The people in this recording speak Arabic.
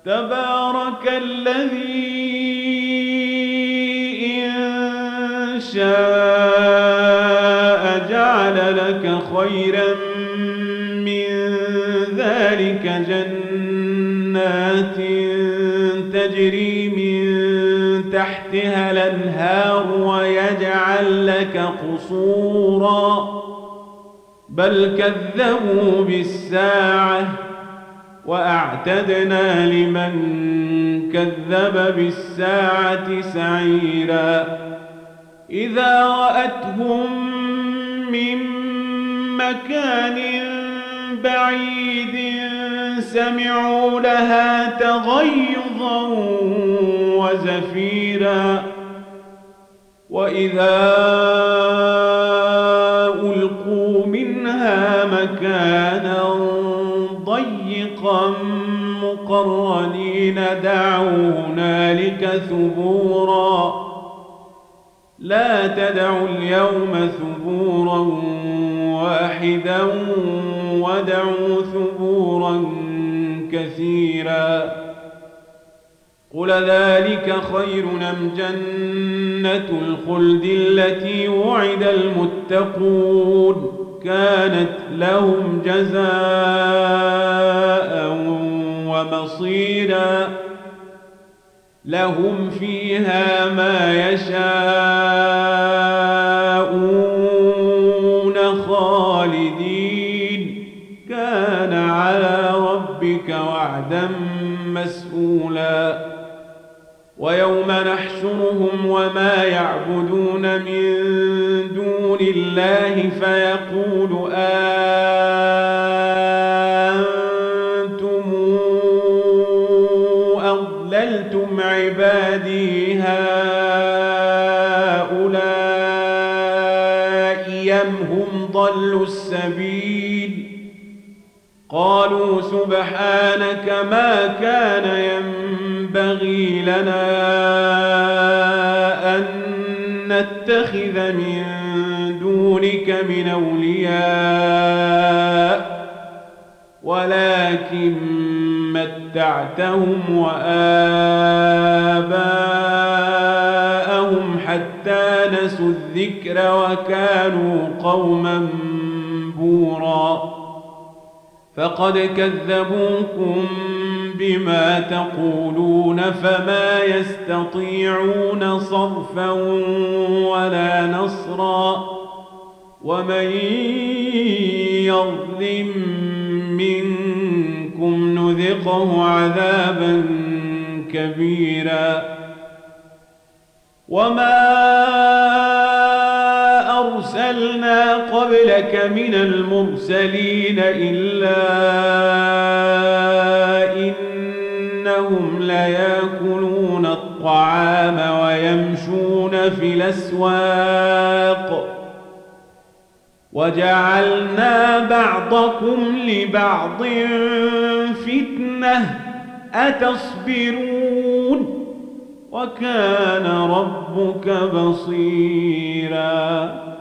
تبارك الذي إن شاء جعل لك خيرا من ذلك جنات تجري من تحتها الأنهار ويجعل لك قصورا بل كذبوا بالساعة وأعتدنا لمن كذب بالساعة سعيرا إذا رأتهم من مكان بعيد سمعوا لها تغيظا وزفيرا وإذا ألقوا منها مكانا ضيقا مقرنين دعوا هنالك ثبورا لا تدعوا اليوم ثبورا واحدا ودعوا ثبورا كثيرا قل ذلك خير أم جنة الخلد التي وعد المتقون كانت لهم جزاء ومصيرا لهم فيها ما يشاءون خالدين كان على ربك وعدا مسئولا ويوم نحشرهم وما يعبدون من دون الله فيقول أنتم أضللتم عبادي هؤلاء أم هم ضلوا السبيل قالوا سبحانك ما كان ينبغي لنا أن نتخذ من دونك من أولياء ولكن متعتهم وآباءهم حتى نسوا الذكر وكانوا قوما بورا فقد كذبوكم بما تقولون فما يستطيعون صرفا ولا نصرا ومن يظلم منكم نذقه عذابا كبيرا وما أرسلنا قبلك من المرسلين إلا إنهم ليأكلون الطعام ويمشون في الأسواق وجعلنا بعضكم لبعض فتنة أتصبرون وكان ربك بصيراً